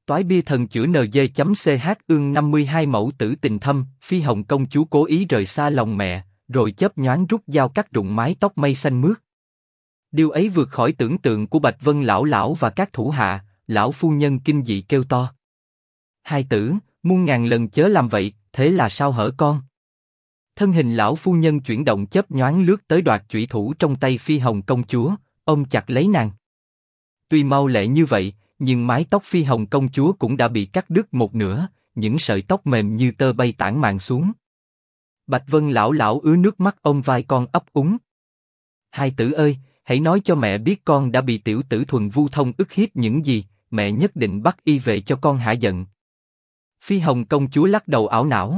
Toái bia thần chữa NG.ch ương 52 mẫu tử tình thâm, Phi Hồng công chúa cố ý rời xa lòng mẹ, rồi chớp nhoáng rút dao cắt rụng mái tóc mây xanh mướt. Điều ấy vượt khỏi tưởng tượng của Bạch Vân lão lão và các thủ hạ, lão phu nhân kinh dị kêu to. Hai tử, muôn ngàn lần chớ làm vậy, thế là sao hở con? Thân hình lão phu nhân chuyển động chớp nhoáng lướt tới đoạt chủy thủ trong tay Phi Hồng công chúa, ôm chặt lấy nàng. Tuy mau lẹ như vậy, nhưng mái tóc Phi Hồng công chúa cũng đã bị cắt đứt một nửa, những sợi tóc mềm như tơ bay tản mạn xuống. Bạch Vân lão lão ứa nước mắt ôm vai con ấp úng. Hai tử ơi, hãy nói cho mẹ biết con đã bị tiểu tử Thuần Vu Thông ức hiếp những gì, mẹ nhất định bắt y về cho con hả giận. Phi Hồng công chúa lắc đầu ảo não.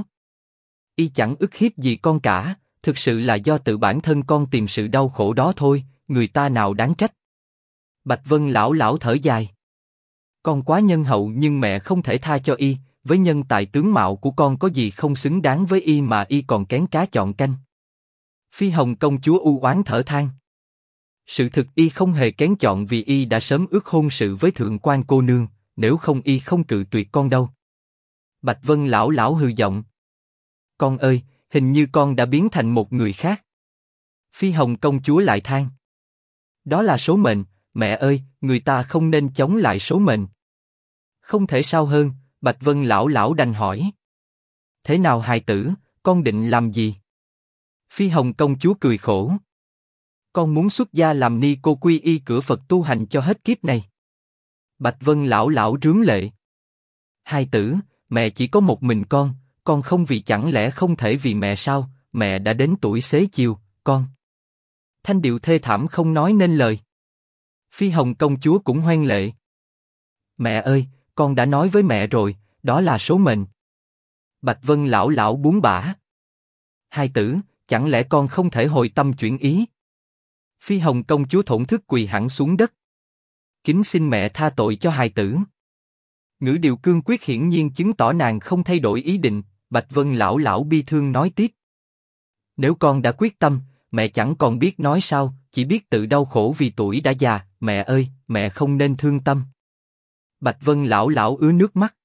Y chẳng ức hiếp gì con cả, thực sự là do tự bản thân con tìm sự đau khổ đó thôi, người ta nào đáng trách. Bạch Vân lão lão thở dài. Con quá nhân hậu nhưng mẹ không thể tha cho y, với nhân tài tướng mạo của con có gì không xứng đáng với y mà y còn kén cá chọn canh. Phi Hồng công chúa u oán thở than. Sự thực y không hề kén chọn vì y đã sớm ước hôn sự với thượng quan cô nương, nếu không y không cự tuyệt con đâu. Bạch Vân lão lão hừ giọng. Con ơi, hình như con đã biến thành một người khác. Phi Hồng công chúa lại than. Đó là số mệnh, mẹ ơi, người ta không nên chống lại số mệnh. Không thể sao hơn, Bạch Vân lão lão đành hỏi. Thế nào hài tử, con định làm gì? Phi Hồng công chúa cười khổ. Con muốn xuất gia làm ni cô quy y cửa Phật tu hành cho hết kiếp này. Bạch Vân lão lão rướm lệ. Hai tử, mẹ chỉ có một mình con không vì chẳng lẽ không thể vì mẹ sao, mẹ đã đến tuổi xế chiều, con. Thanh điệu thê thảm không nói nên lời. Phi Hồng công chúa cũng hoen lệ. Mẹ ơi, con đã nói với mẹ rồi, đó là số mệnh. Bạch Vân lão lão buông bã. Hai tử, chẳng lẽ con không thể hồi tâm chuyển ý? Phi Hồng công chúa thổn thức quỳ hẳn xuống đất. Kính xin mẹ tha tội cho hài tử. Ngữ điệu cương quyết hiển nhiên chứng tỏ nàng không thay đổi ý định. Bạch Vân lão lão bi thương nói tiếp. Nếu con đã quyết tâm, mẹ chẳng còn biết nói sao, chỉ biết tự đau khổ vì tuổi đã già. Mẹ ơi, mẹ không nên thương tâm. Bạch Vân lão lão ứa nước mắt.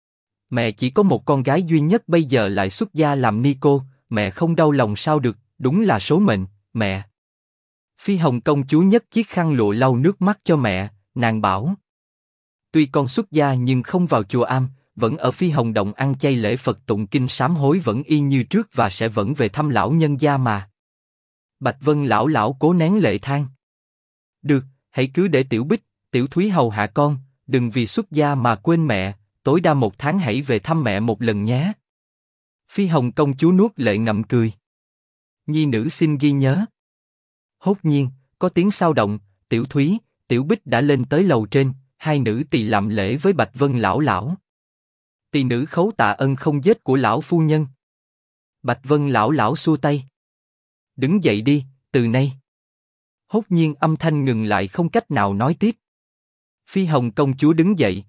Mẹ chỉ có một con gái duy nhất bây giờ lại xuất gia làm ni cô, mẹ không đau lòng sao được, đúng là số mệnh, mẹ. Phi Hồng công chúa nhấc chiếc khăn lụa lau nước mắt cho mẹ, nàng bảo. Tuy con xuất gia nhưng không vào chùa am, vẫn ở Phi Hồng động ăn chay lễ Phật tụng kinh sám hối vẫn y như trước và sẽ vẫn về thăm lão nhân gia mà. Bạch Vân lão lão cố nén lệ than. Được, hãy cứ để Tiểu Bích, Tiểu Thúy hầu hạ con, đừng vì xuất gia mà quên mẹ, tối đa 1 tháng hãy về thăm mẹ một lần nhé. Phi Hồng công chúa nuốt lệ ngậm cười. Nhi nữ xin ghi nhớ. Hốt nhiên, có tiếng sao động, Tiểu Thúy, Tiểu Bích đã lên tới lầu trên, hai nữ tỳ làm lễ với Bạch Vân lão lão. Tỳ nữ khấu tạ ân không dết của lão phu nhân. Bạch Vân lão lão xua tay. Đứng dậy đi, từ nay. Hốt nhiên âm thanh ngừng lại không cách nào nói tiếp. Phi Hồng công chúa đứng dậy.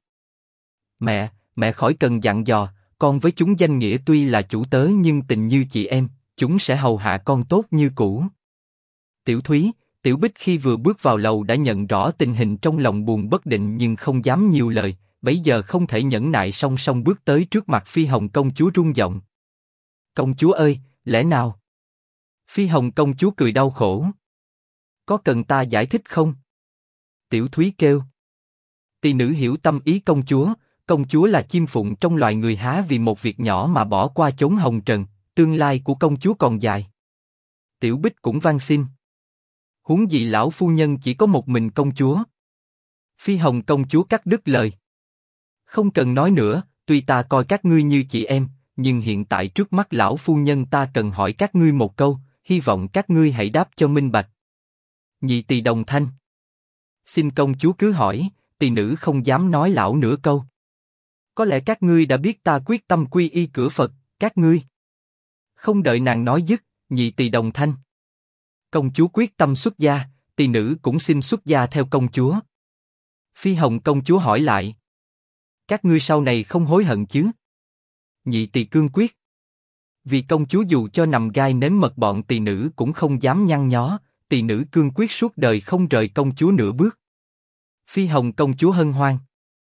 Mẹ khỏi cần dặn dò, con với chúng danh nghĩa tuy là chủ tớ nhưng tình như chị em, chúng sẽ hầu hạ con tốt như cũ. Tiểu Thúy, Tiểu Bích khi vừa bước vào lầu đã nhận rõ tình hình trong lòng buồn bất định nhưng không dám nhiều lời, bấy giờ không thể nhẫn nại song song bước tới trước mặt Phi Hồng công chúa run giọng. Công chúa ơi, lẽ nào? Phi Hồng công chúa cười đau khổ. Có cần ta giải thích không? Tiểu Thúy kêu. Tỳ nữ hiểu tâm ý công chúa là chim phụng trong loài người há vì một việc nhỏ mà bỏ qua chốn hồng trần, tương lai của công chúa còn dài. Tiểu Bích cũng van xin. Huống gì lão phu nhân chỉ có một mình công chúa. Phi Hồng công chúa cắt đứt lời. Không cần nói nữa, tuy ta coi các ngươi như chị em, nhưng hiện tại trước mắt lão phu nhân ta cần hỏi các ngươi một câu, hy vọng các ngươi hãy đáp cho minh bạch. Nhị tỳ đồng thanh. Xin công chúa cứ hỏi, tỳ nữ không dám nói lão nửa câu. Có lẽ các ngươi đã biết ta quyết tâm quy y cửa Phật, các ngươi. Không đợi nàng nói dứt, nhị tỳ đồng thanh. Công chúa quyết tâm xuất gia, tỳ nữ cũng xin xuất gia theo công chúa. Phi Hồng công chúa hỏi lại. Các ngươi sau này không hối hận chứ? Nhị tỳ cương quyết. Vì công chúa dù cho nằm gai nếm mật bọn tỳ nữ cũng không dám nhăn nhó, tỳ nữ cương quyết suốt đời không rời công chúa nửa bước. Phi Hồng công chúa hân hoan.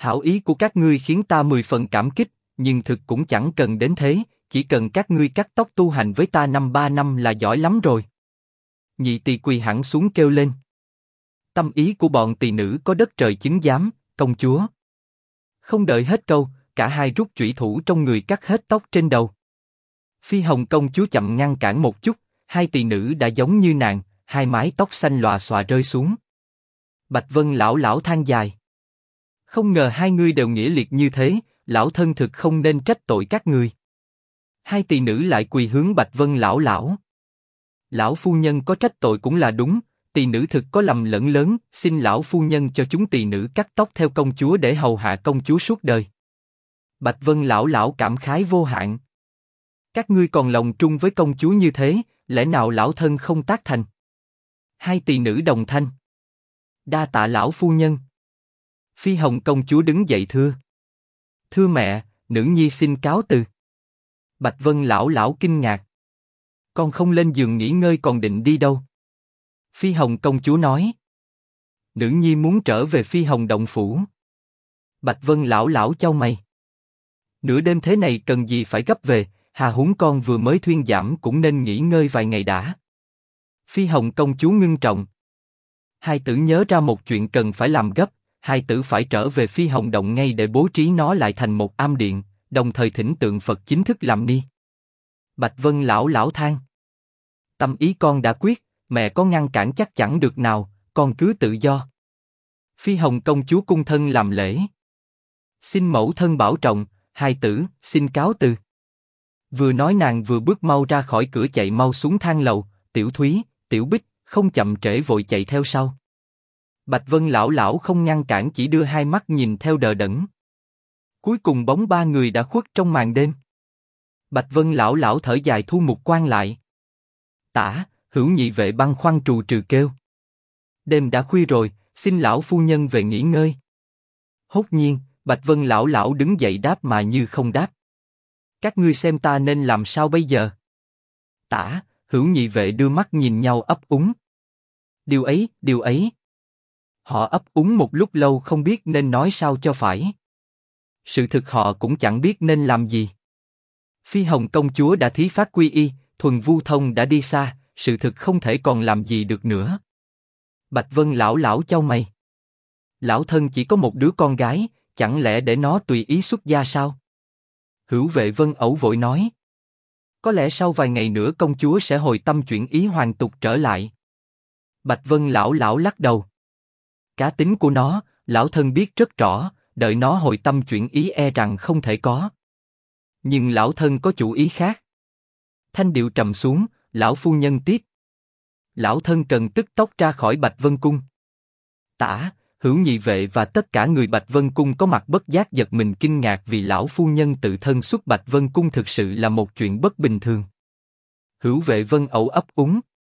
Hảo ý của các ngươi khiến ta 10 phần cảm kích, nhưng thực cũng chẳng cần đến thế, chỉ cần các ngươi cắt tóc tu hành với ta 3 năm là giỏi lắm rồi. Nhị tỳ quỳ hẳn xuống kêu lên. Tâm ý của bọn tỳ nữ có đất trời chứng giám, công chúa. Không đợi hết câu, cả hai rút chủy thủ trong người cắt hết tóc trên đầu. Phi Hồng công chúa chậm ngăn cản một chút, hai tỳ nữ đã giống như nàng, hai mái tóc xanh lòa xòa rơi xuống. Bạch Vân lão lão than dài. Không ngờ hai ngươi đều nghĩa liệt như thế, lão thân thực không nên trách tội các ngươi. Hai tỳ nữ lại quỳ hướng Bạch Vân lão lão. Lão phu nhân có trách tội cũng là đúng, tỳ nữ thực có lầm lẫn lớn, xin lão phu nhân cho chúng tỳ nữ cắt tóc theo công chúa để hầu hạ công chúa suốt đời. Bạch Vân lão lão cảm khái vô hạn. Các ngươi còn lòng trung với công chúa như thế, lẽ nào lão thân không tác thành? Hai tỳ nữ đồng thanh. Đa tạ lão phu nhân. Phi Hồng công chúa đứng dậy thưa. Thưa mẹ, nữ nhi xin cáo từ. Bạch Vân lão lão kinh ngạc. Con không lên giường nghỉ ngơi còn định đi đâu? Phi Hồng công chúa nói. Nữ nhi muốn trở về Phi Hồng động phủ. Bạch Vân lão lão chau mày. Nửa đêm thế này cần gì phải gấp về, hà huống con vừa mới thuyên giảm cũng nên nghỉ ngơi vài ngày đã. Phi Hồng công chúa ngưng trọng. Hai tử nhớ ra một chuyện cần phải làm gấp, hai tử phải trở về Phi Hồng động ngay để bố trí nó lại thành một am điện, đồng thời thỉnh tượng Phật chính thức làm ni. Bạch Vân lão lão than. Tâm ý con đã quyết, mẹ có ngăn cản chắc chẳng được nào, con cứ tự do. Phi Hồng công chúa cung thân làm lễ. Xin mẫu thân bảo trọng, hai tử, xin cáo từ. Vừa nói nàng vừa bước mau ra khỏi cửa chạy mau xuống thang lầu, Tiểu Thúy, Tiểu Bích, không chậm trễ vội chạy theo sau. Bạch Vân lão lão không ngăn cản chỉ đưa hai mắt nhìn theo đờ đẫn. Cuối cùng bóng ba người đã khuất trong màn đêm. Bạch Vân lão lão thở dài thu mục quan lại. Tả, Hữu nhị vệ băn khoăn trù trừ kêu. Đêm đã khuya rồi, xin lão phu nhân về nghỉ ngơi. Hốt nhiên, Bạch Vân lão lão đứng dậy đáp mà như không đáp. Các ngươi xem ta nên làm sao bây giờ? Tả, Hữu nhị vệ đưa mắt nhìn nhau ấp úng. Điều ấy. Họ ấp úng một lúc lâu không biết nên nói sao cho phải. Sự thực họ cũng chẳng biết nên làm gì. Phi Hồng công chúa đã thí phát quy y, Thuần Vu Thông đã đi xa, sự thực không thể còn làm gì được nữa. Bạch Vân lão lão chau mày. Lão thân chỉ có một đứa con gái, chẳng lẽ để nó tùy ý xuất gia sao? Hữu vệ Vân ẩu vội nói. Có lẽ sau vài ngày nữa công chúa sẽ hồi tâm chuyển ý hoàn tục trở lại. Bạch Vân lão lão lắc đầu. Cá tính của nó, lão thân biết rất rõ, đợi nó hồi tâm chuyển ý e rằng không thể có. Nhưng lão thân có chủ ý khác. Thanh điệu trầm xuống, lão phu nhân tiếp. Lão thân cần tức tốc ra khỏi Bạch Vân cung. Tả, Hữu nhị vệ và tất cả người Bạch Vân cung có mặt bất giác giật mình kinh ngạc vì lão phu nhân tự thân xuất Bạch Vân cung thực sự là một chuyện bất bình thường. Hữu vệ Vân ẩu ấp úng.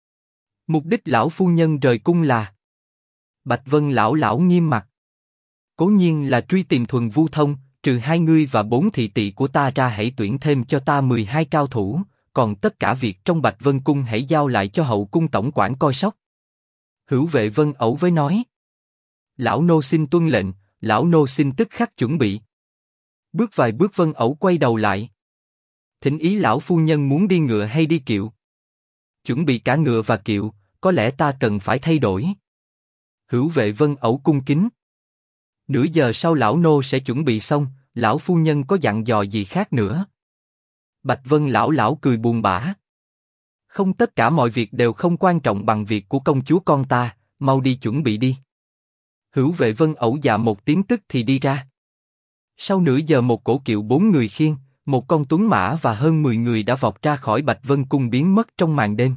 Mục đích lão phu nhân rời cung là. Bạch Vân lão lão nghiêm mặt. Cố nhiên là truy tìm Thuần Vu Thông, trừ hai ngươi và 4 thị tỵ của ta ra hãy tuyển thêm cho ta 12 cao thủ, còn tất cả việc trong Bạch Vân cung hãy giao lại cho hậu cung tổng quản coi sóc. Hữu vệ Vân ẩu với nói. Lão nô xin tuân lệnh, lão nô xin tức khắc chuẩn bị. Bước vài bước Vân ẩu quay đầu lại. Thỉnh ý lão phu nhân muốn đi ngựa hay đi kiệu? Chuẩn bị cả ngựa và kiệu, có lẽ ta cần phải thay đổi. Hữu vệ Vân ẩu cung kính. Nửa giờ sau lão nô sẽ chuẩn bị xong, lão phu nhân có dặn dò gì khác nữa? Bạch Vân lão lão cười buồn bã. Không, tất cả mọi việc đều không quan trọng bằng việc của công chúa con ta, mau đi chuẩn bị đi. Hữu vệ Vân ẩu dạ một tiếng tức thì đi ra. Sau nửa giờ một cổ kiệu 4 người khiêng, một con tuấn mã và hơn 10 người đã vọt ra khỏi Bạch Vân cung biến mất trong màn đêm.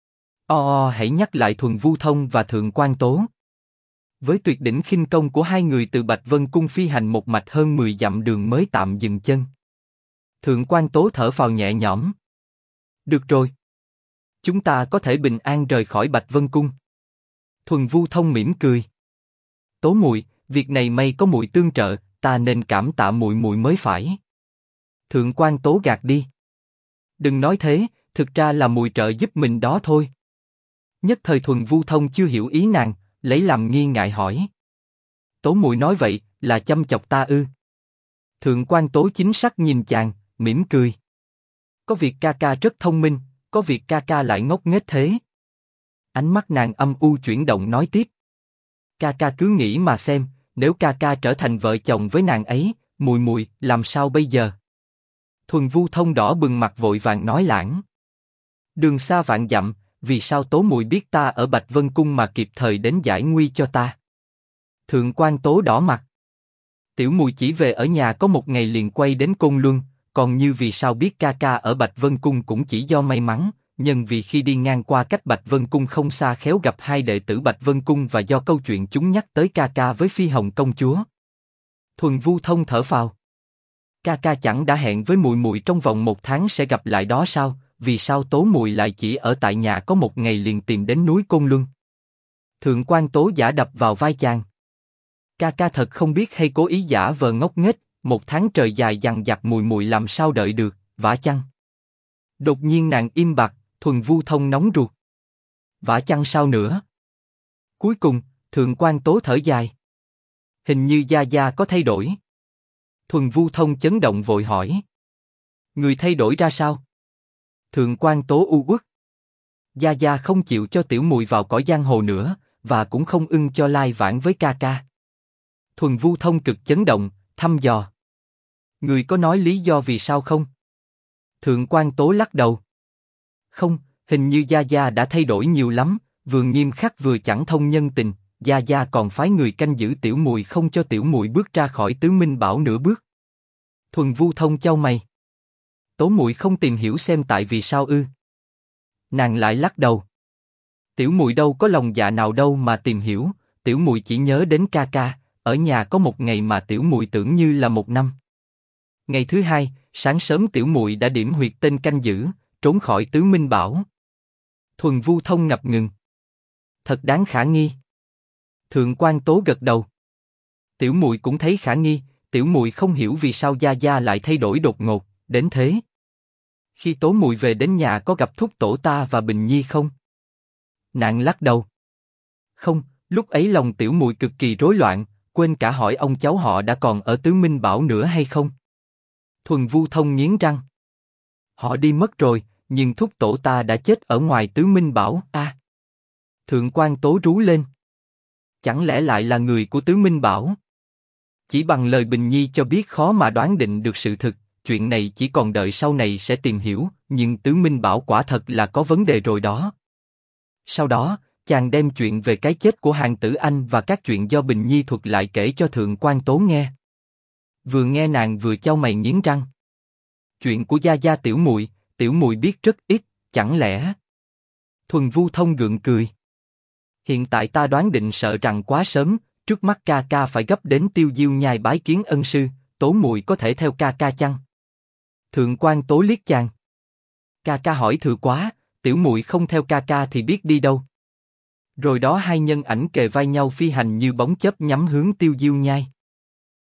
Hãy nhắc lại Thuần Vu Thông và Thượng Quan Tố. Với tuyệt đỉnh khinh công của hai người từ Bạch Vân cung phi hành một mạch hơn 10 dặm đường mới tạm dừng chân. Thượng Quan Tố thở phào nhẹ nhõm. Được rồi. Chúng ta có thể bình an rời khỏi Bạch Vân cung. Thuần Vu Thông mỉm cười. Tố muội, việc này may có muội tương trợ, ta nên cảm tạ muội muội mới phải. Thượng Quan Tố gạt đi. Đừng nói thế, thực ra là muội trợ giúp mình đó thôi. Nhất thời Thuần Vu Thông chưa hiểu ý nàng, lấy làm nghi ngại hỏi. Tố muội nói vậy, là châm chọc ta ư? Thượng quan Tố chính xác nhìn chàng, mỉm cười. Có việc ca ca rất thông minh, có việc ca ca lại ngốc nghếch thế. Ánh mắt nàng âm u chuyển động nói tiếp. Ca ca cứ nghĩ mà xem, nếu ca ca trở thành vợ chồng với nàng ấy, mùi mùi, làm sao bây giờ? Thuần Vu Thông đỏ bừng mặt vội vàng nói lãng. Đường xa vạn dặm, vì sao Tố mùi biết ta ở Bạch Vân Cung mà kịp thời đến giải nguy cho ta? Thượng quan Tố đỏ mặt. Tiểu mùi chỉ về ở nhà có một ngày liền quay đến Côn Luân, còn như vì sao biết ca ca ở Bạch Vân Cung cũng chỉ do may mắn, nhân vì khi đi ngang qua cách Bạch Vân Cung không xa khéo gặp hai đệ tử Bạch Vân Cung và do câu chuyện chúng nhắc tới ca ca với Phi Hồng công chúa. Thuần Vu Thông thở phào. Ca ca chẳng đã hẹn với mùi mùi trong vòng 1 tháng sẽ gặp lại đó sao? Vì sao Tố mùi lại chỉ ở tại nhà có một ngày liền tìm đến núi Côn Luân? Thượng quan Tố giả đập vào vai chàng. Ca ca thật không biết hay cố ý giả vờ ngốc nghếch, 1 tháng trời dài dằng dặc mùi mùi làm sao đợi được, vả chăng? Đột nhiên nàng im bặt, Thuần Vu Thông nóng ruột. Vả chăng sao nữa? Cuối cùng, Thượng quan Tố thở dài. Hình như Gia Gia có thay đổi. Thuần Vu Thông chấn động vội hỏi. Người thay đổi ra sao? Thượng quan Tố u uất. Gia Gia không chịu cho tiểu mùi vào cõi giang hồ nữa, và cũng không ưng cho lai vãng với ca ca. Thuần Vu Thông cực chấn động, thăm dò. Người có nói lý do vì sao không? Thượng quan Tố lắc đầu. Không, hình như Gia Gia đã thay đổi nhiều lắm, vừa nghiêm khắc vừa chẳng thông nhân tình. Gia Gia còn phái người canh giữ tiểu mùi không cho tiểu mùi bước ra khỏi Tứ Minh Bảo nửa bước. Thuần Vu Thông chau mày. Tố mùi không tìm hiểu xem tại vì sao ư? Nàng lại lắc đầu. Tiểu mùi đâu có lòng dạ nào đâu mà tìm hiểu, tiểu mùi chỉ nhớ đến ca ca, ở nhà có một ngày mà tiểu mùi tưởng như là 1 năm. Ngày thứ 2, sáng sớm tiểu mùi đã điểm huyệt tên canh giữ, trốn khỏi Tứ Minh Bảo. Thuần Vu Thông ngập ngừng. Thật đáng khả nghi. Thượng quan Tố gật đầu. Tiểu mùi cũng thấy khả nghi, tiểu mùi không hiểu vì sao Gia Gia lại thay đổi đột ngột, đến thế. Khi Tố mùi về đến nhà có gặp thúc tổ ta và Bình Nhi không? Nàng lắc đầu. Không, lúc ấy lòng tiểu mùi cực kỳ rối loạn, quên cả hỏi ông cháu họ đã còn ở Tứ Minh Bảo nữa hay không. Thuần Vu Thông nghiến răng. Họ đi mất rồi, nhưng thúc tổ ta đã chết ở ngoài Tứ Minh Bảo. Thượng quan Tố rú lên. Chẳng lẽ lại là người của Tứ Minh Bảo? Chỉ bằng lời Bình Nhi cho biết khó mà đoán định được sự thực, chuyện này chỉ còn đợi sau này sẽ tìm hiểu, nhưng Tứ Minh Bảo quả thật là có vấn đề rồi đó. Sau đó, chàng đem chuyện về cái chết của Hàn Tử Anh và các chuyện do Bình Nhi thuật lại kể cho Thượng quan Tố nghe. Vừa nghe nàng vừa chau mày nghiến răng. Chuyện của Gia Gia tiểu mùi biết rất ít, chẳng lẽ? Thuần Vu Thông gượng cười. Hiện tại ta đoán định sợ rằng quá sớm, trước mắt ca ca phải gấp đến Tiêu Diêu Nhai bái kiến ân sư, Tố mùi có thể theo ca ca chăng? Thượng quan Tố liếc chàng. Ca ca hỏi thừa quá, tiểu mùi không theo ca ca thì biết đi đâu. Rồi đó hai nhân ảnh kề vai nhau phi hành như bóng chớp nhắm hướng Tiêu Diêu Nhai.